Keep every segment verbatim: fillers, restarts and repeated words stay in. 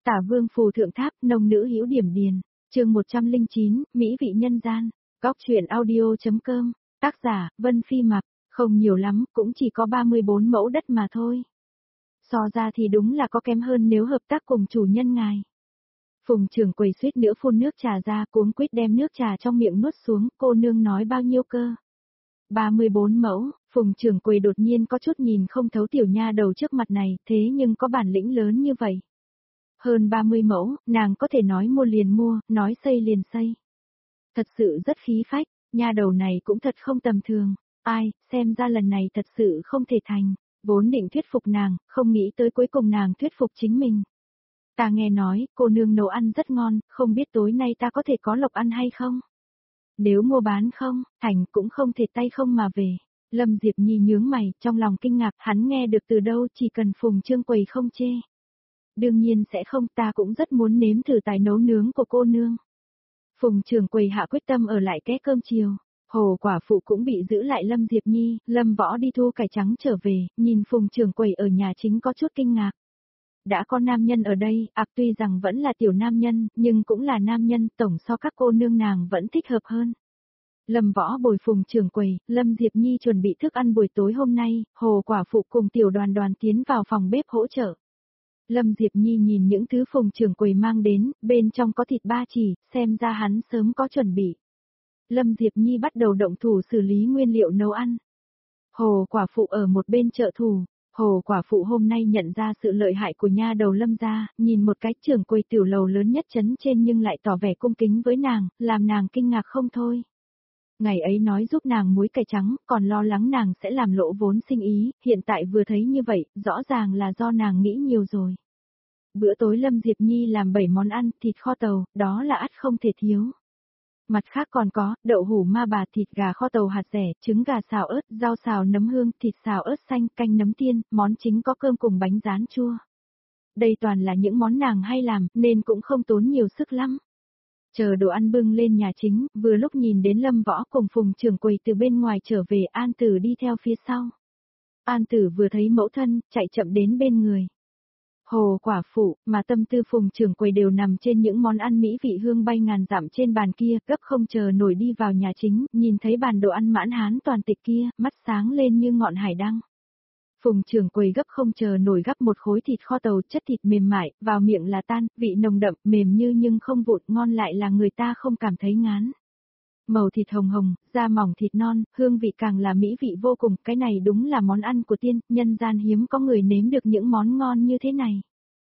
Tả Vương phù thượng tháp, nông nữ hữu điểm điền. Chương một trăm lẻ chín, Mỹ vị nhân gian. Góc truyện audio.com. Tác giả, Vân Phi Mặc. Không nhiều lắm, cũng chỉ có ba mươi bốn mẫu đất mà thôi. So ra thì đúng là có kém hơn nếu hợp tác cùng chủ nhân ngài. Phùng trưởng quầy suýt nữa phun nước trà ra, cuống quýt đem nước trà trong miệng nuốt xuống, cô nương nói bao nhiêu cơ? ba mươi bốn mẫu, Phùng trưởng quầy đột nhiên có chút nhìn không thấu tiểu nha đầu trước mặt này, thế nhưng có bản lĩnh lớn như vậy. Hơn ba mươi mẫu, nàng có thể nói mua liền mua, nói xây liền xây. Thật sự rất khí phách, nha đầu này cũng thật không tầm thường, ai, xem ra lần này thật sự không thể thành, vốn định thuyết phục nàng, không nghĩ tới cuối cùng nàng thuyết phục chính mình. Ta nghe nói, cô nương nấu ăn rất ngon, không biết tối nay ta có thể có lộc ăn hay không? Nếu mua bán không, thành cũng không thể tay không mà về. Lâm Diệp Nhi nhướng mày, trong lòng kinh ngạc, hắn nghe được từ đâu chỉ cần Phùng Trương quầy không chê. Đương nhiên sẽ không, ta cũng rất muốn nếm thử tài nấu nướng của cô nương. Phùng trưởng quầy hạ quyết tâm ở lại ké cơm chiều. Hồ quả phụ cũng bị giữ lại Lâm Diệp Nhi, Lâm Võ đi thu cải trắng trở về, nhìn Phùng trưởng quầy ở nhà chính có chút kinh ngạc. Đã có nam nhân ở đây, ạc tuy rằng vẫn là tiểu nam nhân, nhưng cũng là nam nhân, tổng so các cô nương nàng vẫn thích hợp hơn. Lâm Võ bồi Phùng trưởng quầy, Lâm Diệp Nhi chuẩn bị thức ăn buổi tối hôm nay, Hồ quả phụ cùng tiểu đoàn đoàn tiến vào phòng bếp hỗ trợ. Lâm Diệp Nhi nhìn những thứ Phùng trưởng quầy mang đến, bên trong có thịt ba chỉ, xem ra hắn sớm có chuẩn bị. Lâm Diệp Nhi bắt đầu động thủ xử lý nguyên liệu nấu ăn. Hồ quả phụ ở một bên trợ thủ, Hồ quả phụ hôm nay nhận ra sự lợi hại của nha đầu Lâm gia, nhìn một cái trưởng quầy tiểu lầu lớn nhất trấn trên nhưng lại tỏ vẻ cung kính với nàng, làm nàng kinh ngạc không thôi. Ngày ấy nói giúp nàng muối cải trắng, còn lo lắng nàng sẽ làm lỗ vốn sinh ý, hiện tại vừa thấy như vậy, rõ ràng là do nàng nghĩ nhiều rồi. Bữa tối Lâm Diệp Nhi làm bảy món ăn, thịt kho tàu, đó là ắt không thể thiếu. Mặt khác còn có, đậu hủ ma bà, thịt gà kho tàu hạt dẻ, trứng gà xào ớt, rau xào nấm hương, thịt xào ớt xanh, canh nấm tiên, món chính có cơm cùng bánh rán chua. Đây toàn là những món nàng hay làm, nên cũng không tốn nhiều sức lắm. Chờ đồ ăn bưng lên nhà chính, vừa lúc nhìn đến Lâm Võ cùng Phùng trưởng quầy từ bên ngoài trở về, An Tử đi theo phía sau. An Tử vừa thấy mẫu thân, chạy chậm đến bên người. Hồ quả phụ, mà tâm tư Phùng trưởng quầy đều nằm trên những món ăn mỹ vị hương bay ngàn dặm trên bàn kia, gấp không chờ nổi đi vào nhà chính, nhìn thấy bàn đồ ăn mãn hán toàn tịch kia, mắt sáng lên như ngọn hải đăng. Phùng trưởng quầy gấp không chờ nổi gắp một khối thịt kho tàu, chất thịt mềm mại, vào miệng là tan, vị nồng đậm, mềm như nhưng không vụn, ngon lại là người ta không cảm thấy ngán. Màu thịt hồng hồng, da mỏng thịt non, hương vị càng là mỹ vị vô cùng, cái này đúng là món ăn của tiên, nhân gian hiếm có người nếm được những món ngon như thế này.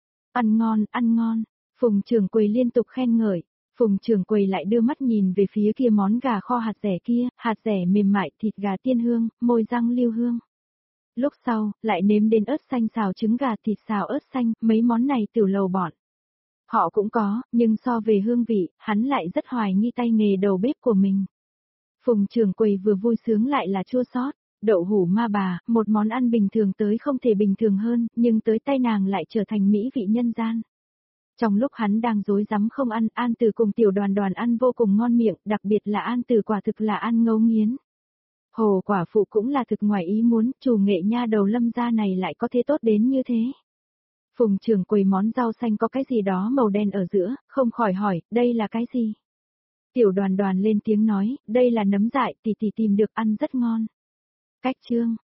Ăn ngon, ăn ngon, Phùng trưởng quầy liên tục khen ngợi, Phùng trưởng quầy lại đưa mắt nhìn về phía kia món gà kho hạt dẻ kia, hạt dẻ mềm mại, thịt gà tiên hương, môi răng lưu hương. Lúc sau, lại nếm đến ớt xanh xào trứng gà thịt xào ớt xanh, mấy món này tiểu lầu bọn. Họ cũng có, nhưng so về hương vị, hắn lại rất hoài nghi tay nghề đầu bếp của mình. Phùng trưởng quầy vừa vui sướng lại là chua xót, đậu hủ ma bà, một món ăn bình thường tới không thể bình thường hơn, nhưng tới tay nàng lại trở thành mỹ vị nhân gian. Trong lúc hắn đang rối rắm không ăn, An Tử cùng tiểu đoàn đoàn ăn vô cùng ngon miệng, đặc biệt là An Tử quả thực là ăn ngấu nghiến. Hồ quả phụ cũng là thực ngoài ý muốn, chủ nghệ nha đầu Lâm gia này lại có thể tốt đến như thế. Phùng trưởng quầy món rau xanh có cái gì đó màu đen ở giữa, không khỏi hỏi, đây là cái gì? Tiểu đoàn đoàn lên tiếng nói, đây là nấm dại, tỷ tỷ tìm được ăn rất ngon. Cách chương,